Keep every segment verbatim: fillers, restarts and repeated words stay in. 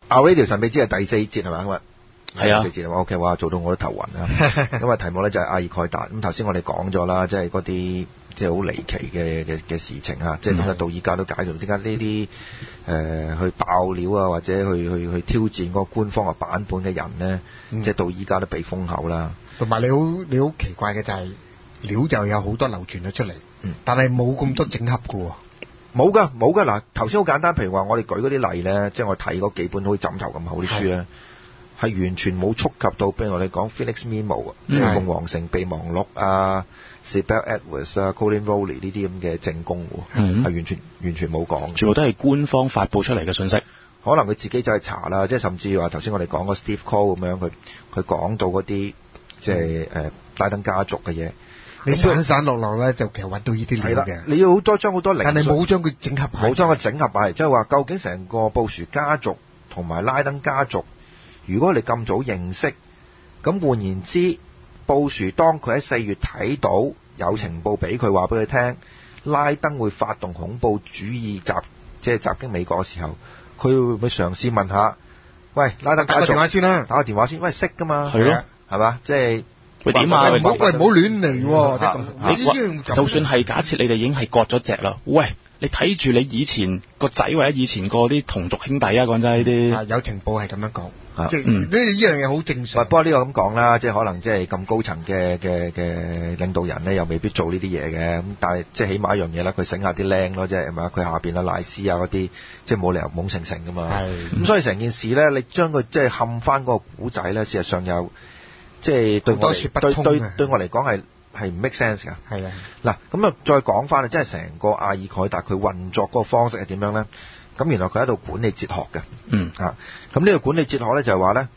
Radio 神秘之係第四節係咪咁啊？ 係啊， 第四節 OK， 哇，做到我都頭暈啦。咁啊，題目咧就係阿爾蓋達。咁頭先我哋講咗啦，即係嗰啲即係好離奇嘅嘅嘅事情啊，即係點解到依家都解到點解呢啲誒去爆料啊，或者去去去挑戰嗰個官方嘅版本嘅人咧， 嗯、 即係到依家都被封口啦。 同埋你好你好奇怪嘅就係、是、料就有好多流傳咗出嚟， 嗯、 但係冇咁多整合嘅喎。 冇噶冇噶嗱，頭先好簡單，譬如話我哋舉嗰啲例咧，即係我睇嗰幾本好似枕頭咁厚啲書咧。係完全冇觸及到，譬如我哋講 Phoenix Memo 啊，即係鳳凰城備忘錄啊 Sibel Edwards 啊 Colin Rowley 呢啲咁嘅證供喎，係、嗯、完全完全冇講， 全部都係官方發布出嚟嘅信息。 可能佢自己就去查啦，即係甚至話頭先我哋講個 Steve Cole 咁樣，佢佢講到嗰啲即係誒拉登家族嘅嘢， 你散散落落咧就其實揾到呢啲料嘅。你要好多將好多零， 但係冇將佢整合， 冇將佢整合埋，即係話究竟成個布殊家族同埋拉登家族。如果你咁早認識，咁換言之，布殊當佢喺四月睇到有情報俾佢話俾佢聽，拉登會發動恐怖主義襲，即係襲擊美國嘅時候，佢會唔會嘗試問下，喂，拉登家族， 打個電話先啦， 打個電話先，喂，識噶嘛， 係咯， 係嘛，即係喂點啊？ 唔好喂，唔好亂嚟喎， 你就算係假設你哋已經係割咗隻啦，喂。你睇住你以前個仔或者以前個啲同族兄弟啊，講真呢啲， 有情報係咁樣講， 啊、 即係呢呢樣嘢好正常。 不過呢個咁講啦，即係可能即係咁高層嘅嘅嘅領導人咧，又未必做呢啲嘢嘅。咁但係即係起碼一樣嘢啦，佢醒下啲僆咯，即係係嘛？佢下邊啊賴斯啊嗰啲，即係冇理由懵成成噶嘛。咁、嗯、所以成件事咧，你將佢即係冚翻嗰個古仔咧，事實上有即係對我對對對我嚟講係。係唔 make sense 㗎， 係啊。 嗱，咁啊再講翻啊，即係成個阿爾蓋達佢運作嗰個方式係點樣咧？咁原來佢喺度管理哲學嘅， 嗯啊，咁呢個管理哲學咧就係話咧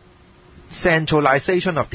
centralization of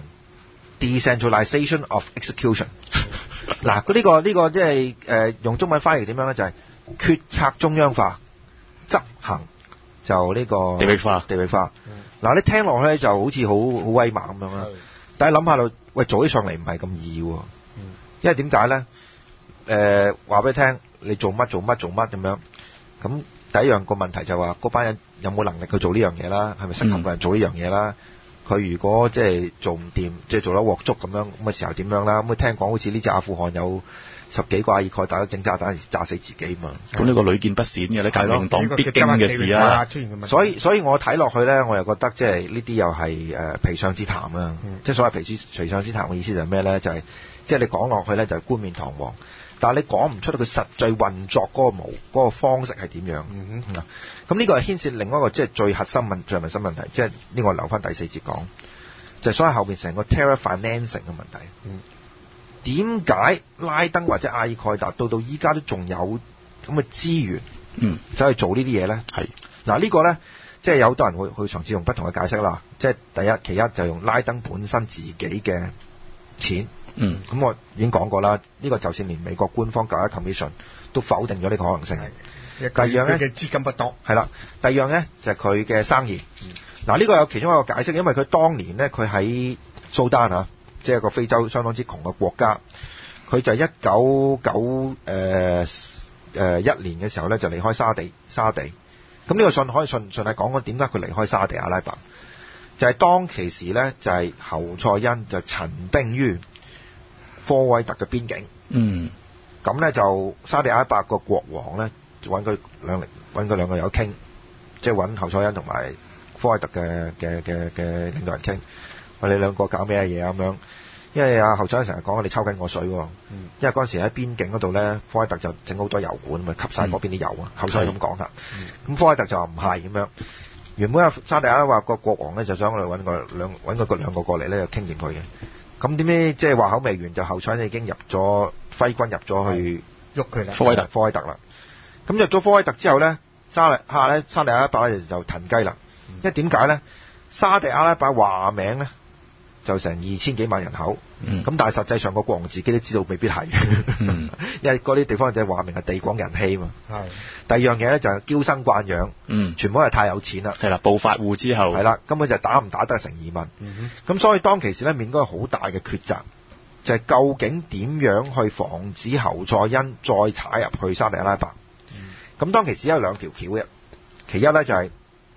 decision，decentralization of execution。嗱，佢呢個呢個即係誒用中文翻譯點樣咧？就係、是、決策中央化，執行就呢個地域化， 地域化。嗱、嗯，你聽落咧就好似好好威猛咁樣啦。但係諗下到，喂，做起上嚟唔係咁易喎，因為點解咧？誒話俾你聽，你做乜做乜做乜咁樣，咁第一樣個問題就話、是，嗰班人有冇能力去做呢樣嘢啦？係咪適合個人做呢樣嘢啦？佢、嗯、如果即係做唔掂，即係做得鑊粥咁樣，咁嘅時候點樣啦？咁佢聽講好似呢隻阿富汗有十幾個阿爾蓋達都整炸彈炸死自己嘛。咁呢個屢見不鮮嘅咧，革命黨必經嘅事啦。所以所以我睇落去咧，我又覺得即係呢啲又係誒皮上之談啦。嗯、即係所謂皮之皮上之談嘅意思就係咩咧？就係、是、即係你講落去咧就係冠冕堂皇，但係你講唔出佢實際運作嗰個模嗰個方式係點樣。嗯哼，咁呢個係牽涉另外一個即係最核心問最核心問題，即係呢個留翻第四節講，就係、是、所謂後邊成個 terror financing 嘅問題。嗯。點解拉登或者阿爾蓋達到到依家都仲有咁嘅資源，嗯，走去做呢啲嘢咧？係嗱，呢個咧，即係有好多人會去嘗試用不同嘅解釋啦。即係第一，其一就用拉登本身自己嘅錢，嗯，咁我已經講過啦。呢個就算連美國官方九一 Commission 都否定咗呢個可能性。第二樣咧， 佢嘅資金不多， 係啦。第二樣咧就係佢嘅生意。嗱、嗯，呢個有其中一個解釋，因為佢當年咧，佢喺蘇丹啊。即係個非洲相當之窮嘅國家，佢就一九九誒誒一年嘅時候咧就離開沙地沙地。咁呢個信可以順順係講講點解佢離開沙地阿拉伯，就係、是、當其時咧就係、是、侯賽因就陳兵於科威特嘅邊境。嗯，咁咧就沙地阿拉伯個國王咧揾佢兩揾佢兩個友傾，即係揾侯賽因同埋科威特嘅嘅嘅嘅領導人傾。我哋兩個搞咩嘢啊咁樣？因為阿侯賽因成日講我哋抽緊我水喎，嗯、因為嗰陣時喺邊境嗰度咧，科威特就整好多油管，咪吸晒嗰邊啲油啊。侯賽因咁講㗎，咁、嗯、科威特就話唔係咁樣。原本阿沙地阿拉伯個國王咧就想我哋揾個兩揾個個兩個過嚟咧，就傾掂佢嘅。咁點知即係話口未完，就侯賽因已經入咗揮軍入咗去喐佢啦， 科威特科威特啦。咁入咗科威特之後咧，沙地下咧沙地阿拉伯咧就騰雞啦，因為點解咧？沙地阿拉伯話名咧。就成二千幾萬人口，咁、嗯、但係實際上個國王自己都知道未必係，嗯、因為嗰啲地方就係話明係地廣人稀嘛。係。第二樣嘢咧就係嬌生慣養，嗯，全部係太有錢啦。係啦，暴發戶之後。係啦，根本就打唔打得成疑問。咁、嗯、所以當其時咧面對好大嘅抉擇，就係、是、究竟點樣去防止侯賽因再踩入去沙地阿拉伯？咁、嗯、當其時有兩條橋嘅，其一咧就係、是。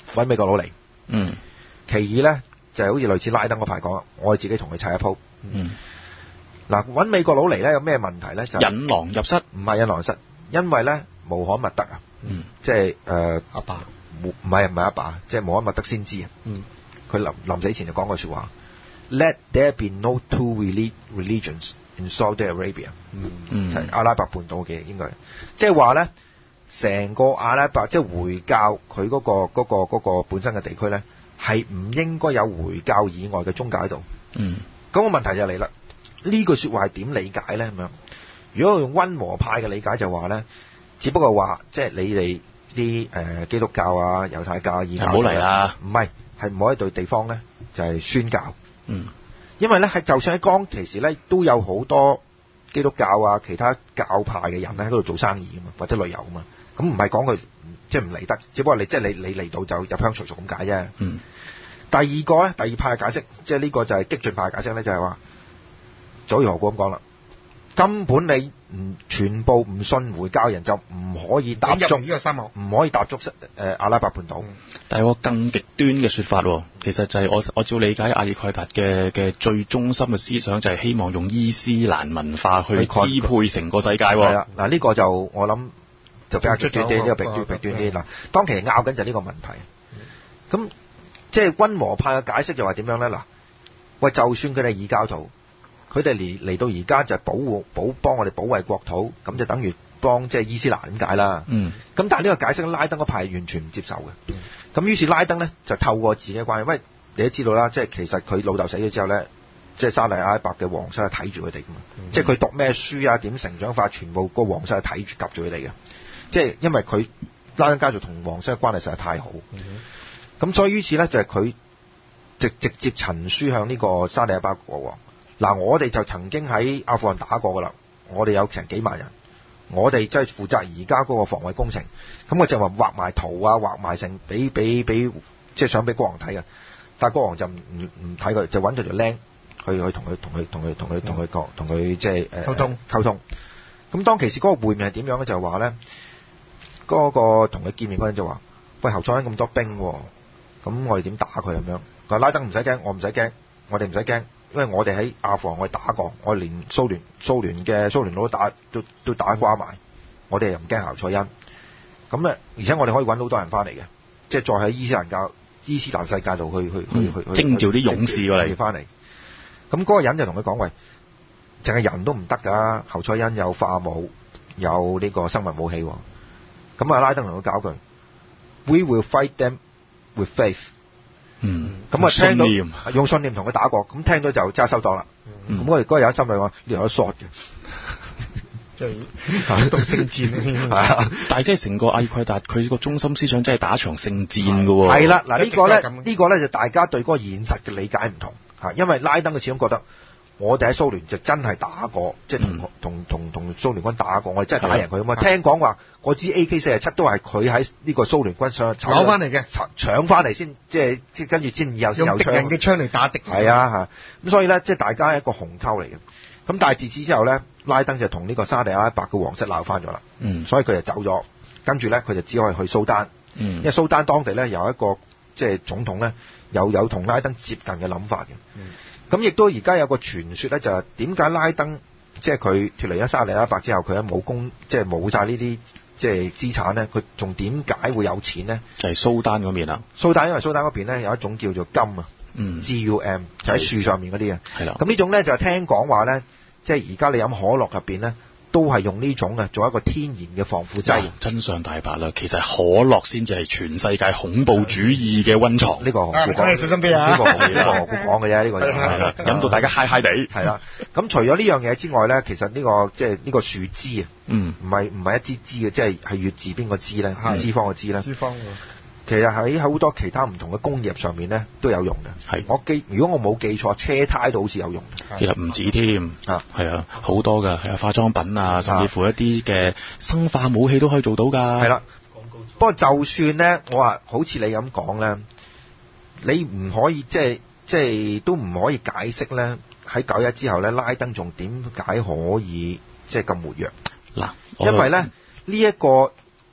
揾美國佬嚟。 嗯。 其二咧就係好似類似拉登嗰排講，我哋自己同佢砌一鋪。 嗯。 嗱，揾美國佬嚟咧有咩問題咧？就引狼入室， 唔係引狼入室，因為咧穆罕默德啊， 嗯， 即係誒阿爸， 唔係唔係阿爸，即係穆罕默德先知啊。 嗯， 佢臨臨死前就講句説話 ：Let there be no two religions in Saudi Arabia。 嗯嗯， 係阿拉伯半島嘅應該，即係話咧，成個阿拉伯即係回教佢嗰個嗰個嗰個本身嘅地區咧，係唔應該有回教以外嘅宗教喺度。 嗯， 咁個問題就嚟啦。呢句説話係點理解咧？咁樣，如果用溫和派嘅理解就話咧，只不過話即係你哋啲誒基督教啊、猶太教啊、異教， 唔好嚟啦， 唔係係唔好喺對地方咧就係、是、宣教。 嗯， 因為咧係就算喺當其時咧都有好多基督教啊、其他教派嘅人咧喺嗰度做生意啊嘛，或者旅遊啊嘛，咁唔係講佢即係唔嚟得，只不過你即係你你嚟到就入鄉隨俗咁解啫。 嗯， 第二個咧，第二派嘅解釋，即係呢個就係激進派嘅解釋咧，就係話。早如何故咁講啦，根本你唔全部唔信回教人就唔可以踏足呢個沙漠， 唔可以踏足誒、呃、阿拉伯半島。 但係我更極端嘅説法喎，其實就係我我照理解阿爾蓋達嘅嘅最中心嘅思想就係希望用伊斯蘭文化去支配成個世界喎。 係啦，嗱呢個就我諗就比較極端啲，呢個極端極端啲。嗱，當其時拗緊就係呢個問題。咁即係溫和派嘅解釋就話點樣咧？嗱，喂，就算佢哋異教徒。佢哋嚟嚟到而家就係保護保幫我哋保衛國土，咁就等於幫即係伊斯蘭咁解啦。 嗯。 咁但係呢個解釋拉登嗰派係完全唔接受嘅。咁、嗯、於是拉登咧就透過自己嘅關係，喂，你都知道啦，即係其實佢老豆死咗之後咧，即係沙特阿拉伯嘅皇室係睇住佢哋噶嘛，嗯、即係佢讀咩書啊，點成長法，全部個皇室係睇住夾住佢哋嘅。即係因為佢拉登家族同皇室嘅關係實在太好。咁、嗯、所以於是咧就係、是、佢直直接陳書向呢個沙特阿拉伯國王。嗱，我哋就曾經喺阿富汗打過噶啦，我哋有成幾萬人，我哋即係負責而家嗰個防衛工程，咁我就話畫埋圖啊，畫埋成俾俾俾，即係想俾國王睇嘅，但係國王就唔唔唔睇佢，就揾咗條僆去去同佢同佢同佢同佢同佢講，同佢即係誒溝通溝通。咁當其時嗰個會面係點樣咧？就係話咧，嗰個同佢見面嗰陣就話：喂，侯賽因咁多兵，咁我哋點打佢咁樣？佢話拉登唔使驚，我唔使驚，我哋唔使驚。因為我哋喺阿富汗我哋打過，我哋連蘇聯蘇聯嘅蘇聯佬都打都都打瓜埋，我哋又唔驚侯賽因。咁咧，而且我哋可以揾好多人翻嚟嘅，即係再喺伊斯蘭教伊斯蘭世界度去去去去徵召啲勇士過嚟翻嚟。咁嗰個人就同佢講：喂，淨係人都唔得㗎，侯賽因有化武，有呢個生物武器。咁啊，拉登同佢搞佢 ：We will fight them with faith。 嗯， 咁啊聽到用信念同佢打過，咁聽到就揸收檔啦。咁、嗯、我哋嗰日有心裏話，呢條有 short 嘅， 即係打到聖戰。 係啊， 但係即係成個阿爾蓋達佢個中心思想真係打場聖戰㗎喎。 係啦，嗱、這個、呢個咧，呢個咧就大家對嗰個現實嘅理解唔同嚇，因為拉登佢始終覺得我哋喺蘇聯就真係打過，即係同同同同蘇聯軍打過，我哋真係打贏佢啊嘛。聽講話嗰支 A K 四十七都係佢喺呢個蘇聯軍上攞翻嚟嘅， 搶翻嚟先，即係即係跟住先以後先有槍。用敵人嘅槍嚟打敵人。係啊嚇，咁所以咧，即係大家係一個鴻溝嚟嘅。咁但係自此之後咧，拉登就同呢個沙地阿拉伯嘅皇室鬧翻咗啦。嗯。所以佢就走咗，跟住咧佢就只可以去蘇丹。嗯。因為蘇丹當地咧有一個即係總統咧，有有同拉登接近嘅諗法嘅。嗯。咁亦都而家有個傳說咧，就係點解拉登即係佢脫離咗沙地阿拉伯之後，佢喺冇功，即係冇晒呢啲即係資產咧，佢仲點解會有錢咧？就係蘇丹嗰邊啦。蘇丹因為蘇丹嗰邊咧有一種叫做金啊，嗯，G U M 就喺樹上面嗰啲啊。係啦。咁呢種咧就係聽講話咧，即係而家你飲可樂入邊咧，都係用呢種啊做一個天然嘅防腐劑。真相大白啦，其實可樂先至係全世界恐怖主義嘅溫床。呢個何故講？小心啲啊！呢個呢個何故講嘅啫？呢個係啦，飲到大家嗨嗨地。係啦。咁除咗呢樣嘢之外咧，其實呢個即係呢個樹枝啊，嗯，唔係唔係一支枝嘅，即係係月字邊個枝咧？脂肪個枝咧？脂肪。其實喺好多其他唔同嘅工業上面咧都有用嘅。係，我記如果我冇記錯，車胎都好似有用。其實唔止添啊，係啊，好多㗎，係啊，化妝品啊，甚至乎一啲嘅生化武器都可以做到㗎。係啦，不過就算咧，我話好似你咁講咧，你唔可以即係即係都唔可以解釋咧。喺九一之後咧，拉登仲點解可以即係咁活躍？嗱，因為咧呢一個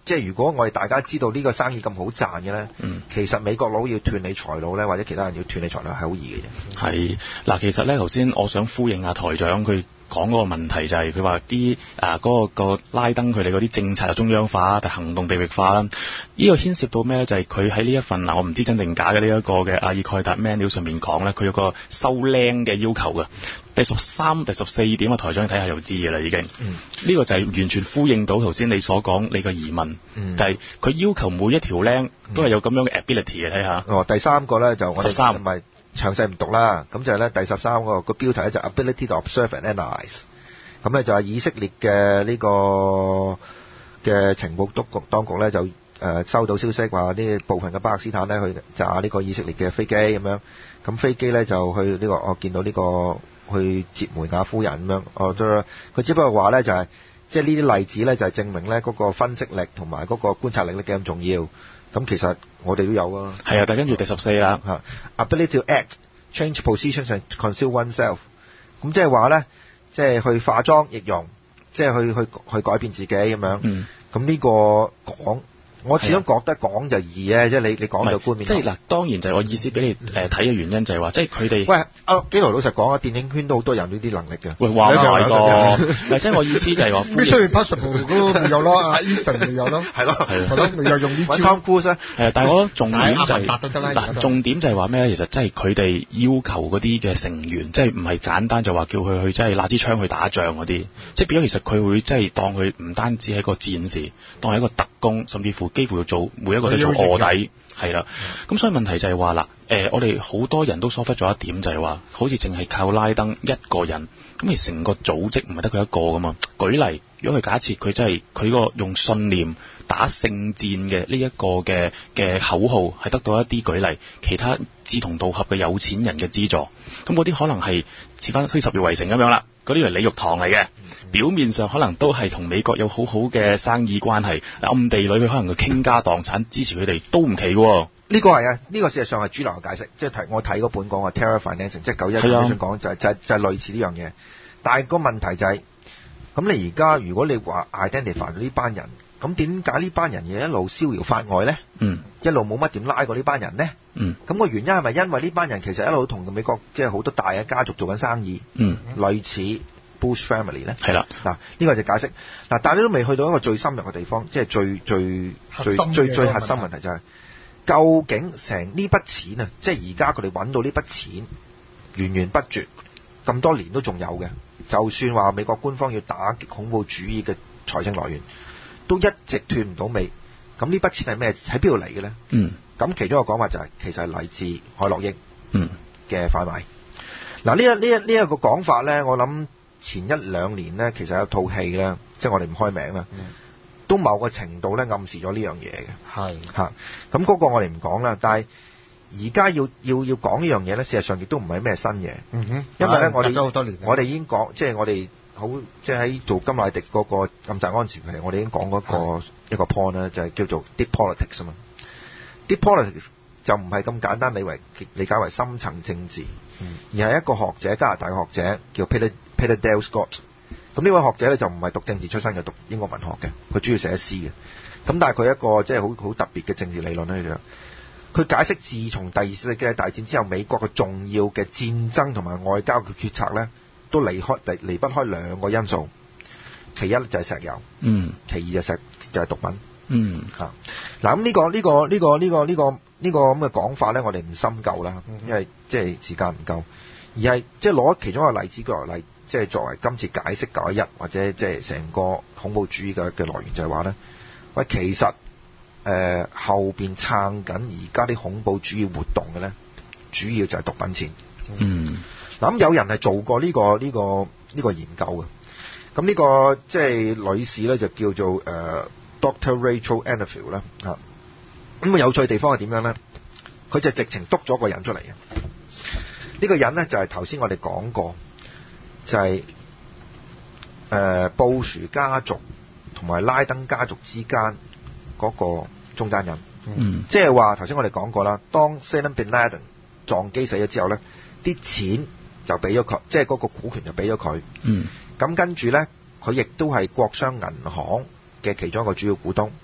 即係如果我哋大家知道呢個生意咁好賺嘅咧， 嗯， 其實美國佬要斷你財路咧，或者其他人要斷你財路係好易嘅啫。 係嗱，其實咧頭先我想呼應下台長佢講嗰個問題就係佢話啲啊嗰個個拉登佢哋嗰啲政策中央化，但行動地域化啦。呢、這個牽涉到咩咧？就係佢喺呢一份嗱，我唔知真定假嘅呢一個嘅阿爾蓋達 manual 上面講咧，佢有個收靚嘅要求嘅。第十三、第十四點啊，台長你睇下就知嘅啦，已經。嗯。呢、這個就係完全呼應到頭先你所講你嘅疑問。嗯。但係佢要求每一條靚都係有咁樣嘅 ability 嘅，睇下。 哦，第三個咧就我哋十三唔係詳細唔讀啦，咁就係咧第十三個個標題咧就 ability to observe and analyse。咁咧就係以色列嘅呢個嘅情報督局當局咧就誒收到消息話呢部分嘅巴勒斯坦咧去炸呢個以色列嘅飛機咁樣，咁飛機咧就去呢個我見到呢個去接梅亞夫人咁樣，哦都佢只不過話咧就係即係呢啲例子咧就係證明咧嗰個分析力同埋嗰個觀察力咧幾咁重要。咁其實我哋都有啊。 係啊，但跟住第十四啦嚇 ，ability to act, change positions and conceal oneself。咁即係話咧。即係去化妝易容，即係去去去改變自己咁樣。嗯。咁呢個講，我始終覺得講就易嘅，即係你你講就冠冕。 即係嗱，當然就係我意思俾你誒睇嘅原因就係話，即係佢哋。 喂，阿紀陶老實講啊，電影圈都好多人呢啲能力嘅。 喂，話埋個，嗱，即係我意思就係話。 Mission Impossible 嗰個咪有咯，阿 Ethan 咪有咯。係咯係咯，咪又用呢招。 Tom Cruise 咧。 係啊，但係我覺得重點就係嗱，重點就係話咩咧？其實即係佢哋要求嗰啲嘅成員，即係唔係簡單就話叫佢去即係拿支槍去打仗嗰啲，即係變咗其實佢會即係當佢唔單止係一個戰士，當係一個特工，甚至乎幾乎要做每一個都做臥底，係啦。咁、嗯、所以問題就係話啦，誒，我哋好多人都疏忽咗一點，就係話，好似淨係靠拉登一個人，咁而成個組織唔係得佢一個噶嘛。舉例，如果佢假設佢真係佢個用信念打勝戰嘅呢一個嘅嘅口號係得到一啲舉例，其他志同道合嘅有錢人嘅資助，咁嗰啲可能係似翻好似十月圍城咁樣啦，嗰啲係李玉堂嚟嘅。表面上可能都係同美國有好好嘅生意關係，暗地裏佢可能佢傾家蕩產支持佢哋都唔奇喎。 呢個係啊，呢個事實上係主流嘅解釋，即係睇我睇嗰本講話 Terra Financing，即係九一年講就係就係就係類似呢樣嘢。但係個問題就係，咁你而家如果你話 identify 咗呢班人，咁點解呢班人嘢一路逍遙法外咧？嗯，一路冇乜點拉過呢班人咧？嗯，咁個原因係咪因為呢班人其實一路同美國即係好多大嘅家族做緊生意？嗯，類似。Bush family 咧，係啦，嗱呢個就解釋嗱，但係你都未去到一個最深入嘅地方，即係最最最最最核心問題就係，究竟成呢筆錢啊，即係而家佢哋揾到呢筆錢源源不絕，咁多年都仲有嘅，就算話美國官方要打擊恐怖主義嘅財政來源，都一直斷唔到尾。咁呢筆錢係咩？喺邊度嚟嘅咧？嗯，咁其中一個講法就係、是、其實係嚟自海洛因嗯嘅販賣。嗱呢一呢一呢一個講法咧，我諗。前一兩年呢，其實有套戲咧，即係我哋唔開名啦、嗯，都某個程度咧暗示咗呢樣嘢嘅。係嚇，咁嗰個我哋唔講啦。但係而家要要要講呢樣嘢咧，事實上亦都唔係咩新嘢。嗯哼，因為咧我哋好多年，我哋已經講，即係我哋好，即係喺做甘迺迪嗰個暗殺安全期，我哋已經講嗰個一個 point 咧，就係叫做 deep politics 啊嘛。deep politics 就唔係咁簡單理為理解為深層政治，嗯、而係一個學者，加拿大嘅學者叫 Peter Peter Dale Scott。咁呢位學者咧就唔係讀政治出身嘅，讀英國文學嘅，佢主要寫詩嘅。咁但係佢一個即係好好特別嘅政治理論咧，就佢解釋自從第二次世界大戰之後，美國嘅重要嘅戰爭同埋外交嘅決策咧，都離開離離不開兩個因素。其一就係石油，嗯，其二就係石就係毒品，嗯嚇。嗱咁呢個呢個呢個呢個呢個呢個咁嘅講法咧，我哋唔深究啦，因為即係時間唔夠，而係即係攞其中一個例子作為例，即係作為今次解釋九一一或者即係成個恐怖主義嘅嘅來源，就係話咧，喂，其實誒、呃、後邊撐緊而家啲恐怖主義活動嘅咧，主要就係毒品錢。嗯，嗱咁有人係做過呢個呢個呢個研究嘅。咁呢個即係女士咧，就叫做誒、呃、Doctor Rachel Anfield 啦嚇。咁啊有趣嘅地方係點樣咧？佢就直情督咗個人出嚟嘅。呢、這個人咧就係頭先我哋講過，就係、是、誒、呃、布殊家族同埋拉登家族之間嗰個中間人。嗯，即係話頭先我哋講過啦，當 Osama bin Laden 撞機死咗之後咧，啲錢就俾咗佢，即係嗰個股權就俾咗佢。嗯。咁跟住咧，佢亦都係國商銀行嘅其中一個主要股東。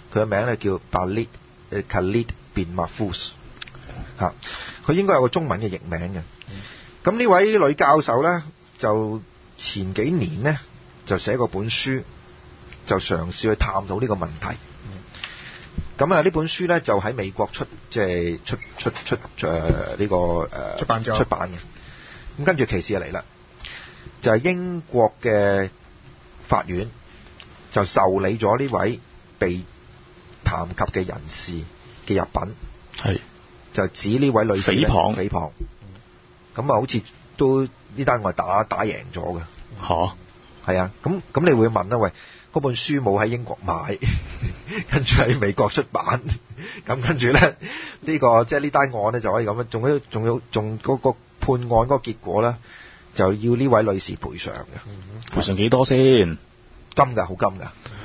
佢嘅名咧叫 Khalid 誒 Khalid bin Mahfouz 嚇，佢應該有個中文嘅譯名嘅。咁呢位女教授咧就前幾年咧就寫過本書，就嘗試去探討呢個問題。咁啊呢本書咧就喺美國出，即係出出出誒呢個誒出版咗出版嘅。咁跟住其事就嚟啦，就係英國嘅法院就受理咗呢位被談及嘅人士嘅入稟， 係就指呢位女士誹謗誹謗。咁啊好似都呢單案打打贏咗嘅。 嚇， 係啊，咁咁你會問啦，喂，嗰本書冇喺英國買，跟住喺美國出版，咁跟住咧呢個即係呢單案咧就可以咁樣，仲有仲有仲嗰個判案嗰個結果咧，就要呢位女士賠償嘅。 賠償幾多先？ 金㗎，好金㗎。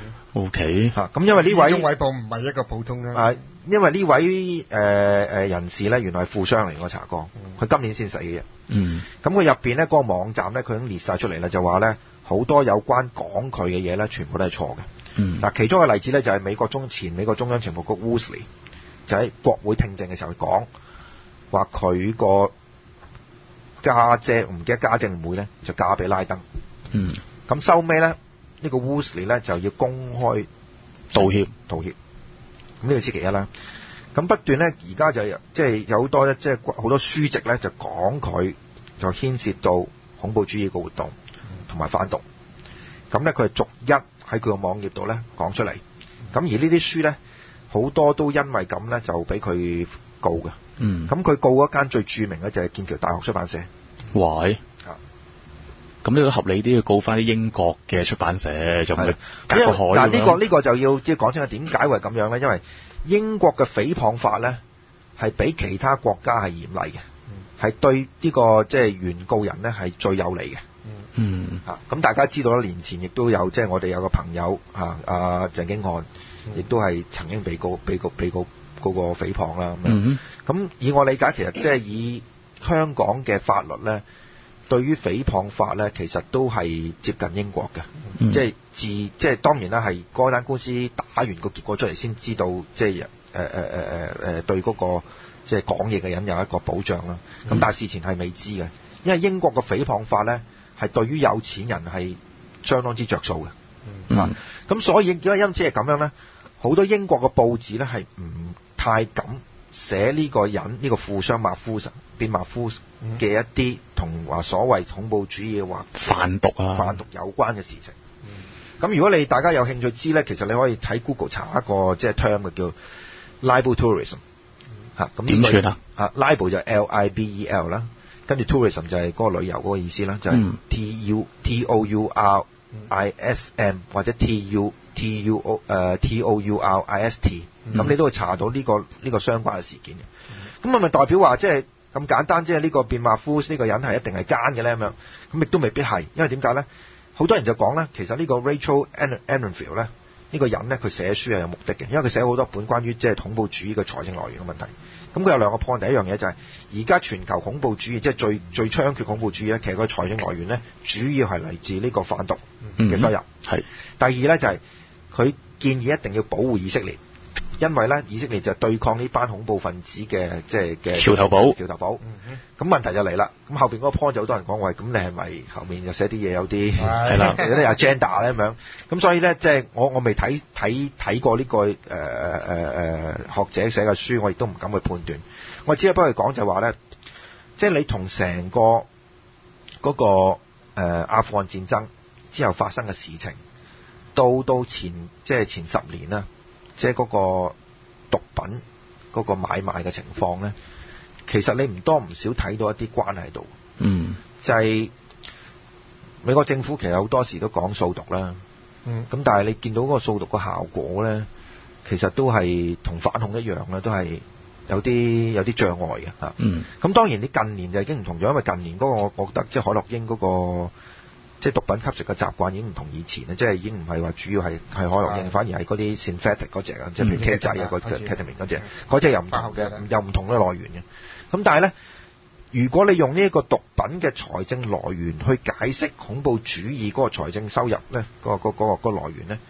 O K 嚇，咁因為呢位中偉報唔係一個普通啦。 啊，因為呢位誒誒、呃、人士咧，原來係富商嚟，我查過，佢今年先死嘅。 嗯。 咁佢入邊咧嗰個網站咧，佢已經列晒出嚟啦，就話咧好多有關講佢嘅嘢咧，全部都係錯嘅。 嗯。 嗱，其中嘅例子咧就係美國中前美國中央情報局 Woolsey 就喺國會聽證嘅時候講話佢個家姐唔記得家姐唔會咧就嫁俾拉登。 嗯。 咁收尾咧呢個 Woolsey 咧就要公開道歉道歉。咁呢個知其一啦。咁不斷咧，而家就即係有好多咧，即係好多書籍咧，就講佢就牽涉到恐怖主義嘅活動同埋販毒。咁咧，佢係逐一喺佢個網頁度咧講出嚟。咁而呢啲書咧，好多都因為咁咧就俾佢告嘅。 嗯。 咁佢告嗰間最著名嘅就係劍橋大學出版社。 喂。 啊。 咁呢個合理啲，要告翻啲英國嘅出版社，就唔係隔個海。 嗱，呢個呢個就要即係講清楚點解會係咁樣咧？因為英國嘅誹謗法咧係比其他國家係嚴厲嘅，係、嗯、對呢個即係原告人咧係最有利嘅。 嗯。嚇、啊， 咁大家知道啦，年前亦都有即係、就是、我哋有個朋友嚇阿鄭經翰，亦都係曾經被告被告被告嗰個誹謗啦咁樣。咁、嗯、以我理解，其實即係以香港嘅法律咧。對於誹謗法咧，其實都係接近英國嘅、嗯，即係自即係當然啦，係嗰單官司打完個結果出嚟先知道，即係誒誒誒誒誒對嗰、嗰個即係講嘢嘅人有一個保障啦。咁、嗯、但係事前係未知嘅，因為英國嘅誹謗法咧係對於有錢人係相當之着數嘅。 嗯、 啊，咁所以點解因此係咁樣咧？好多英國嘅報紙咧係唔太敢寫呢個人呢、呢個富商馬夫變馬夫嘅一啲同話所謂恐怖主義或販毒啊販毒有關嘅事情。咁、嗯、如果你大家有興趣知咧，其實你可以喺 Google 查一個即係 term 嘅叫 libel tourism 嚇。咁點算啊？啊 libel 就係 L I B E L 啦，跟住 tourism 就係嗰個旅遊嗰個意思啦，就係、是、T U T O U R I S M 或者 T U T U O 誒 T O U R I S T。咁、嗯、你都會查到呢、呢個呢、呢個相關嘅事件嘅。咁係咪代表話即係咁簡單？即係呢個變馬夫呢個人係一定係奸嘅咧咁樣？咁亦都未必係，因為點解咧？好多人就講咧，其實呢個 Rachel Annenfield 咧，呢個人咧佢寫書係有目的嘅，因為佢寫好多本關於即係恐怖主義嘅財政來源嘅問題。咁佢有兩個 point，第一樣嘢就係而家全球恐怖主義即係最最猖獗恐怖主義咧，其實個財政來源咧主要係嚟自呢個販毒嘅收入。係、嗯。第二咧就係、是、佢建議一定要保護以色列。因為咧，以色列就對抗呢班恐怖分子嘅即係嘅橋頭堡， 橋頭堡。咁、嗯、問題就嚟啦。咁後邊嗰個 point 就好多人講話，咁你係咪後面又寫啲嘢有啲係啦，有啲 agenda 咧咁樣？咁所以咧，即、就、係、是、我我未睇睇睇過呢、這個誒誒誒誒學者寫嘅書，我亦都唔敢去判斷。我只係不過講就話咧，即、就、係、是、你同成個嗰、那個誒、呃、阿富汗戰爭之後發生嘅事情，到到前即係、就是、前十年啦。即係嗰個毒品嗰個買賣嘅情況咧，其實你唔多唔少睇到一啲關係喺度。嗯，就係、是、美國政府其實好多時都講掃毒啦。嗯，咁但係你見到嗰個掃毒嘅效果咧，其實都係同反恐一樣啦，都係有啲有啲障礙嘅嚇。嗯，咁當然你近年就已經唔同咗，因為近年嗰個我覺得即係海洛因嗰個。即係毒品吸食嘅習慣已經唔同以前啦，即係已經唔係話主要係係海洛因，反而係嗰啲 synthetic 嗰隻啊，即係譬如茄仔啊，嗰 ketamine 嗰隻，嗰隻又唔同嘅，又唔同嘅來源嘅。咁但係咧，如果你用呢一個毒品嘅財政來源去解釋恐怖主義嗰個財政收入咧，嗰個嗰個嗰個來源咧，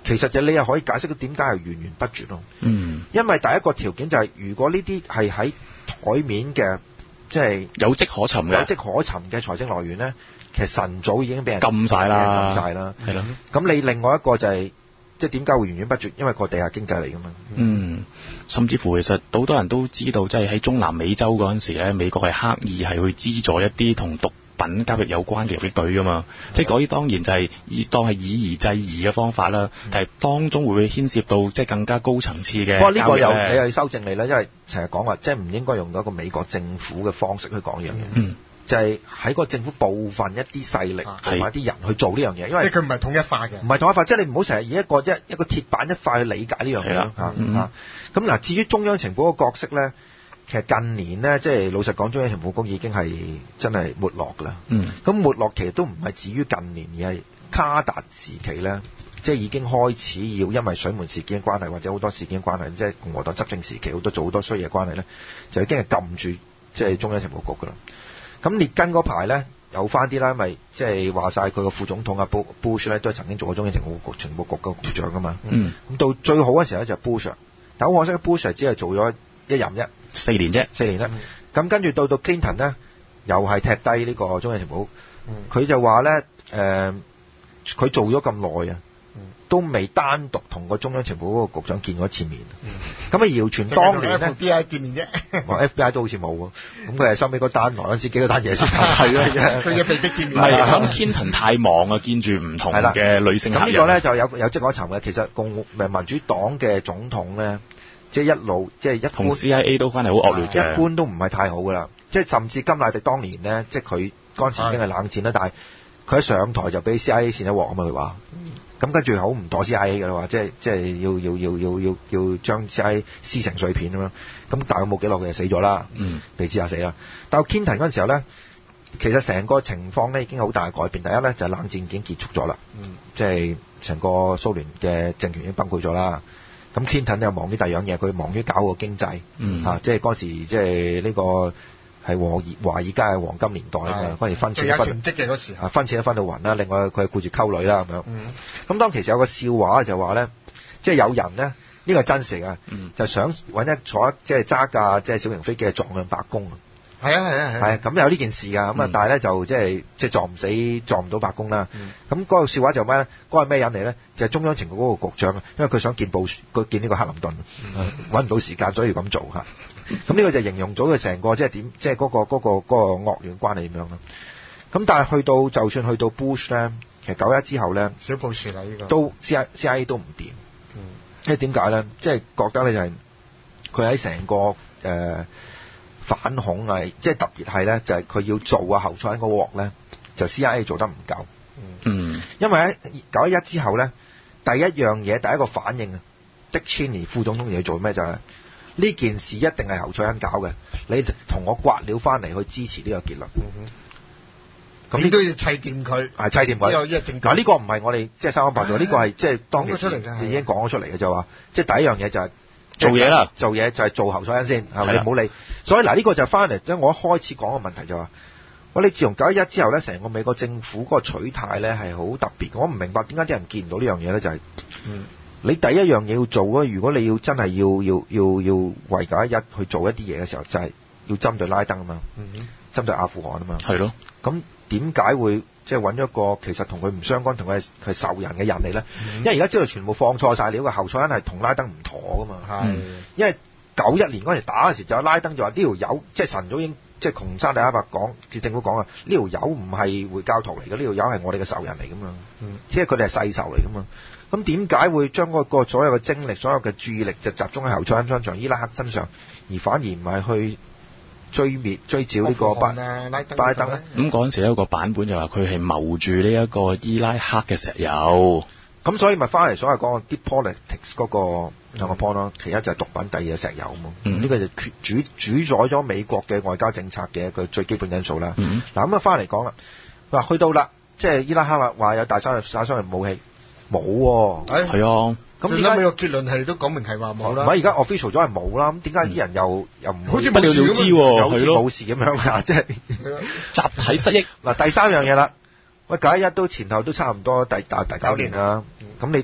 其實就你又可以解釋到點解係源源不絕咯。 嗯， 因為第一個條件就係、是、如果呢啲係喺台面嘅，即係有跡可尋嘅， 有跡可尋嘅財政來源咧，其實晨早已經俾人禁晒啦， 禁晒啦。 係咯。 咁你另外一個就係、是。即係點解會源源不絕？因為個地下經濟嚟㗎嘛。 嗯，甚至乎其實好多人都知道，即係喺中南美洲嗰陣時咧，美國係刻意係去資助一啲同毒品交易有關嘅游擊隊㗎嘛。嗯、即係嗰啲當然就係以當係以夷制夷嘅方法啦。嗯、但係當中會唔會牽涉到即係更加高層次嘅？ 不過呢個又你又要修正你啦，因為成日講話即係唔應該用到一個美國政府嘅方式去講呢樣嘢。嗯。就係喺個政府部分一啲勢力同埋一啲人去做呢樣嘢，因為即係佢唔係統一化嘅， 唔係統一化，即係你唔好成日以一個一一個鐵板一塊去理解呢樣嘢嚇嚇。咁嗱，至於中央情報個角色咧，其實近年咧，即係老實講，中央情報局已經係真係沒落㗎啦。嗯，咁沒落其實都唔係至於近年，而係卡達時期咧，即係已經開始要因為水門事件嘅關係，或者好多事件嘅關係，即係共和黨執政時期好多做好多衰嘢關係咧，就已經係撳住即係中央情報局㗎啦。咁列根嗰排咧有翻啲啦，因為即係話晒佢個副總統啊 Bush 咧都係曾經做過中央情報局情報局嘅局長噶嘛。嗯。咁到最好嗰陣時咧就係 Bush，但好可惜 Bush 只係做咗一任啫， 四年啫， 四年啦。咁、嗯、跟住到到 Clinton 咧，又係踢低呢個中央情報，佢、嗯、就話咧誒，佢、呃、做咗咁耐啊。都未單獨同個中央情報嗰個局長見過一次面，咁啊謠傳當年咧 F B I 見面啫， 我 F B I 都好似冇喎，咁佢係收尾嗰單來嗰陣時幾個單嘢先係啊， 佢要被逼見面。 係咁 Clinton 太忙啊，見住唔同嘅女性客人。 咁呢個咧就有有跡可尋嘅，其實共民主黨嘅總統咧，即係一路即係一同 C I A 都關係好惡劣嘅， 一般都唔係太好噶啦，即係甚至甘迺迪當年咧，即係佢嗰陣時已經係冷戰啦，但係佢一上台就俾 C I A 扇一鑊啊嘛，佢話。咁跟住好唔妥 C I A 嘅啦，話即係即係要要要要要要將 C I A 撕成碎片咁樣，咁但係冇幾耐佢就死咗啦，嗯，被自殺死啦。但係 Clinton 嗰陣時候咧，其實成個情況咧已經好大嘅改變。第一咧就係、是、冷戰已經結束咗啦，嗯，即係成個蘇聯嘅政權已經崩潰咗啦。咁 Clinton 又忙於第二樣嘢，佢忙於搞個經濟，嗯，啊、即係嗰時即係呢個。係華爾華爾街嘅黃金年代啊嘛，嗰時分錢分成績嘅嗰時候， 啊分錢都分到暈啦。另外佢係顧住溝女啦咁樣。咁、嗯、當其實有個笑話就話咧，即係有人咧，呢、呢個係真實啊，嗯、就想揾一坐即係揸架即係小型飛機撞向白宮啊。係啊係啊係。係咁有呢件事㗎，咁啊、嗯、但係咧就即係即係撞唔死撞唔到白宮啦。咁嗰、嗯、個笑話就咩咧？嗰、嗰個係咩人嚟咧？就係、係、中央情報嗰個局長啊，因為佢想見布佢見呢個克林頓，揾唔、嗯、到時間所以要咁做嚇。咁呢個就形容咗佢成個即係點，即係嗰個嗰、嗰個嗰、嗰個惡緣關係點樣咯。咁但係去到就算去到 Bush 咧，其實九一之後咧， 小布殊啦呢個都 C I A 都唔掂。嗯，因為點解咧？即係覺得咧就係佢喺成個誒、呃、反恐啊，即係特別係咧就係、是、佢要做啊侯賽因嗰鑊咧，就 C I A 做得唔夠。嗯，因為喺九一之後咧，第一樣嘢第一個反應啊，Dick Cheney 副總統要做咩就係、是。呢件事一定係侯賽因搞嘅，你同我刮料翻嚟去支持呢個結論。咁呢、嗯、都要砌掂佢，係砌掂佢。嗱呢個唔係我哋即係三安八做，呢、啊、個係即係當其時已經講咗出嚟嘅就話，即係第一樣嘢就係做嘢啦， 做嘢就係做侯賽因先，係咪？你唔好理。所以嗱呢、呢個就翻嚟，即係我一開始講嘅問題就話、是，我你自從九一一之後咧，成個美國政府嗰個取態咧係好特別。我唔明白點解啲人見唔到呢樣嘢咧，就係、是。嗯你第一樣嘢要做啊！如果你要真係要要要要為九一一去做一啲嘢嘅時候，就係、是、要針對拉登啊嘛，嗯、哼針對阿富汗啊嘛。係咯。咁點解會即係揾咗一個其實同佢唔相干、同佢係仇人嘅人嚟咧？嗯、因為而家知道全部放錯晒料嘅侯賽因係同拉登唔妥噶嘛。係、嗯。因為九一年嗰陣時打嗰時就有拉登就話呢條友即係晨早已經即係窮山第一百講，至政府講啊，呢條友唔係回教徒嚟嘅，呢條友係我哋嘅仇人嚟噶嘛。嗯。即係佢哋係世仇嚟噶嘛。咁點解會將嗰個所有嘅精力、所有嘅注意力就集中喺侯賽因身上、伊拉克身上，而反而唔係去追滅、追剿呢個巴拜登咧？ 咁嗰陣時有一個版本就話佢係謀住呢一個伊拉克嘅石油。 咁所以咪翻嚟所謂講 deep politics 嗰個兩個 point 咯，其一就係毒品，第二係石油啊嘛。呢、嗯、個就主主宰咗美國嘅外交政策嘅一個最基本因素啦。嗱咁啊翻嚟講啦，話去到啦，即係伊拉克啦，話有大殺殺傷力武器。冇喎，係啊， 咁而家美國結論係都講明係話冇啦。 唔係而家 official 咗係冇啦，咁點解啲人又又唔好似不了了之喎？好似冇事咁樣啊，即係集體失憶。 嗱第三樣嘢啦，喂九一一都前後都差唔多第第第九年啦，咁你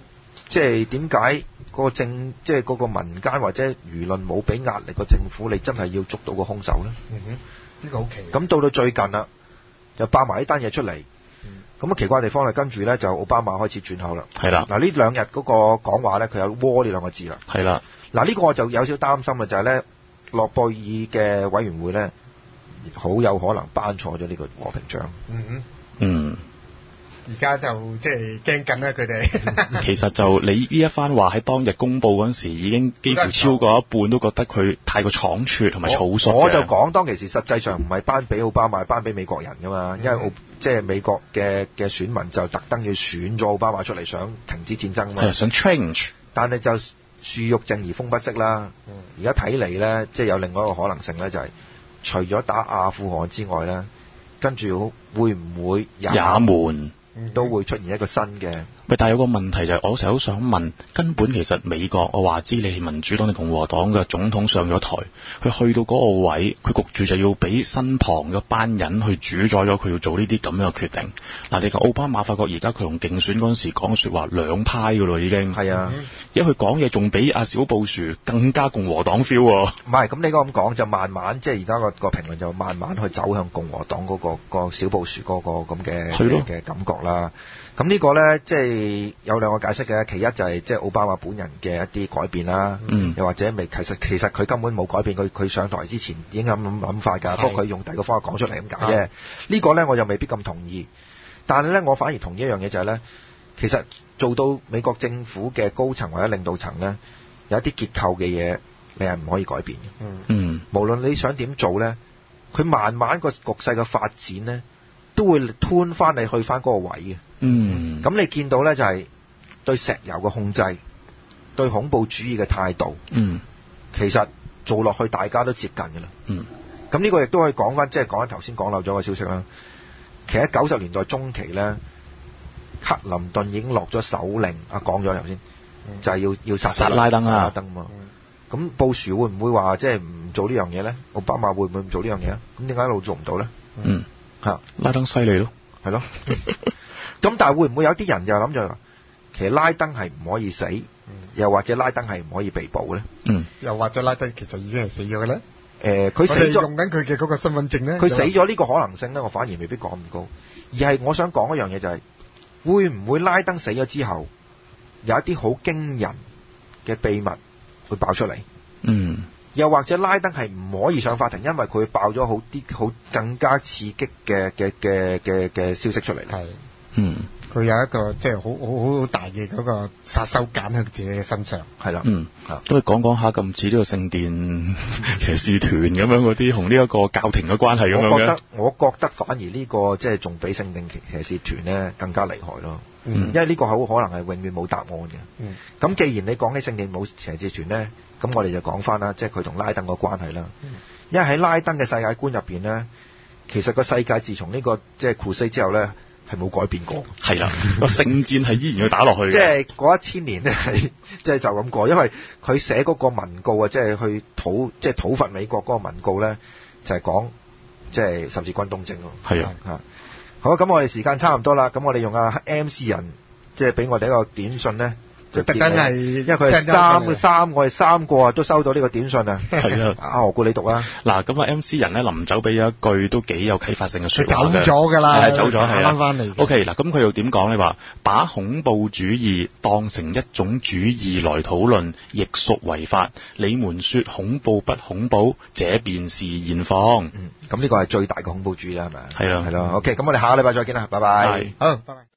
即係點解個政即係嗰個民間或者輿論冇俾壓力個政府，你真係要捉到個兇手咧？ 嗯哼，呢個好奇。 咁到到最近啦，就爆埋呢單嘢出嚟。咁啊奇怪地方咧，跟住咧就奧巴馬開始轉口啦。 係啦。 嗱呢兩日嗰個講話咧，佢有 war 呢兩個字啦。 係啦。 嗱呢個我就有少擔心嘅就係咧，諾貝爾嘅委員會咧，好有可能頒錯咗呢個和平獎。 嗯哼。 嗯。 而家就即係驚緊啦，佢哋。 其實就你呢一番話喺當日公佈嗰陣時，已經幾乎超過一半都覺得佢太過倉促同埋草率。 我就講當其時實際上唔係頒俾奧巴馬，係頒俾美國人噶嘛，因為奧即係美國嘅嘅選民就特登要選咗奧巴馬出嚟，想停止戰爭嘛。 係想 change， 但係就樹欲靜而風不息啦。而家睇嚟咧，即係有另外一個可能性咧，就係除咗打阿富汗之外咧，跟住會唔會也門都會出現一個新嘅？ 喂，但係有個問題就係，我成日都想問，根本其實美國，我話知你係民主黨定共和黨嘅總統上咗台，佢去到嗰個位，佢焗住就要俾身旁嘅班人去主宰咗佢要做呢啲咁樣嘅決定。嗱，你講奧巴馬發覺而家佢同競選嗰陣時講嘅説話兩派㗎咯，已經係啊， 因為佢講嘢仲比阿小布殊更加共和黨 feel 喎。 唔係，咁你講咁講就慢慢，即係而家個個評論就慢慢去走向共和黨嗰、嗰個、嗰個小布殊嗰個咁嘅嘅感覺啦。咁呢個呢，即係有兩個解釋嘅。其一就係即係奧巴馬本人嘅一啲改變啦， 嗯、 又或者未其實其實佢根本冇改變，佢佢上台之前已經咁諗諗法㗎，不過佢用第二個方法講出嚟咁解啫。呢個呢，我就未必咁同意，但係呢，我反而同意一樣嘢就係呢，其實做到美國政府嘅高層或者領導層呢，有一啲結構嘅嘢你係唔可以改變嘅。 嗯， 無論你想點做呢，佢慢慢個局勢嘅發展呢，都會吞翻你去翻嗰個位嘅。 嗯， 咁你見到呢，就係對石油嘅控制，對恐怖主義嘅態度， 嗯， 其實做落去大家都接近嘅啦。 嗯， 咁呢個亦都可以講翻，即係講翻頭先講漏咗個消息啦。其實喺九十年代中期呢，克林頓已經落咗手令啊，講咗頭先，就係要要殺殺拉登啊， 拉登嘛。咁、嗯、布殊會唔會話即係唔做呢樣嘢呢？奧巴馬會唔會唔做呢樣嘢啊？咁點解一路做唔到呢？ 嗯， 嚇， 拉登犀利咯， 係咯。咁但係會唔會有啲人就諗住，其實拉登係唔可以死，嗯、又或者拉登係唔可以被捕咧？ 嗯， 又或者拉登其實已經係死咗嘅咧？誒、 呃，佢死咗用緊佢嘅嗰個身份證咧？ 佢死咗呢個可能性咧，我反而未必講咁高，而係我想講一樣嘢就係、是，會唔會拉登死咗之後，有一啲好驚人嘅秘密會爆出嚟？ 嗯， 又或者拉登係唔可以上法庭，因為佢爆咗好啲好更加刺激嘅嘅嘅嘅嘅消息出嚟。 係。 嗯， 佢有一個即係好好好大嘅嗰個殺手鐧喺自己嘅身上， 係啦， 嗯，都係講講下咁似呢個聖殿騎士團咁樣嗰啲，同呢一個教廷嘅關係咁樣嘅。我覺得， 我覺得反而呢、這個即係仲比聖殿騎士團咧更加厲害咯， 嗯、 因為呢個好可能係永遠冇答案嘅。咁、嗯、既然你講起聖殿冇騎士團咧，咁我哋就講翻啦，即係佢同拉登個關係啦。嗯、因為喺拉登嘅世界觀入邊咧，其實個世界自從呢、這個即係酷西之後咧。係冇改變過， 係啦，個聖戰係依然要打落去嘅。 即係嗰一千年咧，係即係就咁過，因為佢寫嗰個文告啊，即係去討即係討伐美國嗰個文告咧，就係講即係十字軍東征咯。 係啊， 嚇好，咁我哋時間差唔多啦，咁我哋用阿 M C 人即係俾我哋一個短信咧。就特登係，因為佢係三個三，我哋三個啊都收到呢個短信啊。係啊，阿何故你讀啊？ 嗱，咁啊 M C 人咧臨走俾咗一句都幾有啟發性嘅説話嘅。 走咗㗎啦， 係走咗係啦。 翻翻嚟。 O K 嗱，咁佢又點講咧？話把恐怖主義當成一種主義來討論，亦屬違法。你們說恐怖不恐怖，這便是現況。 嗯，咁呢個係最大嘅恐怖主義啦，係咪？ 係啦， 係咯。O K，咁我哋下個禮拜再見啦，拜拜。 好，拜拜。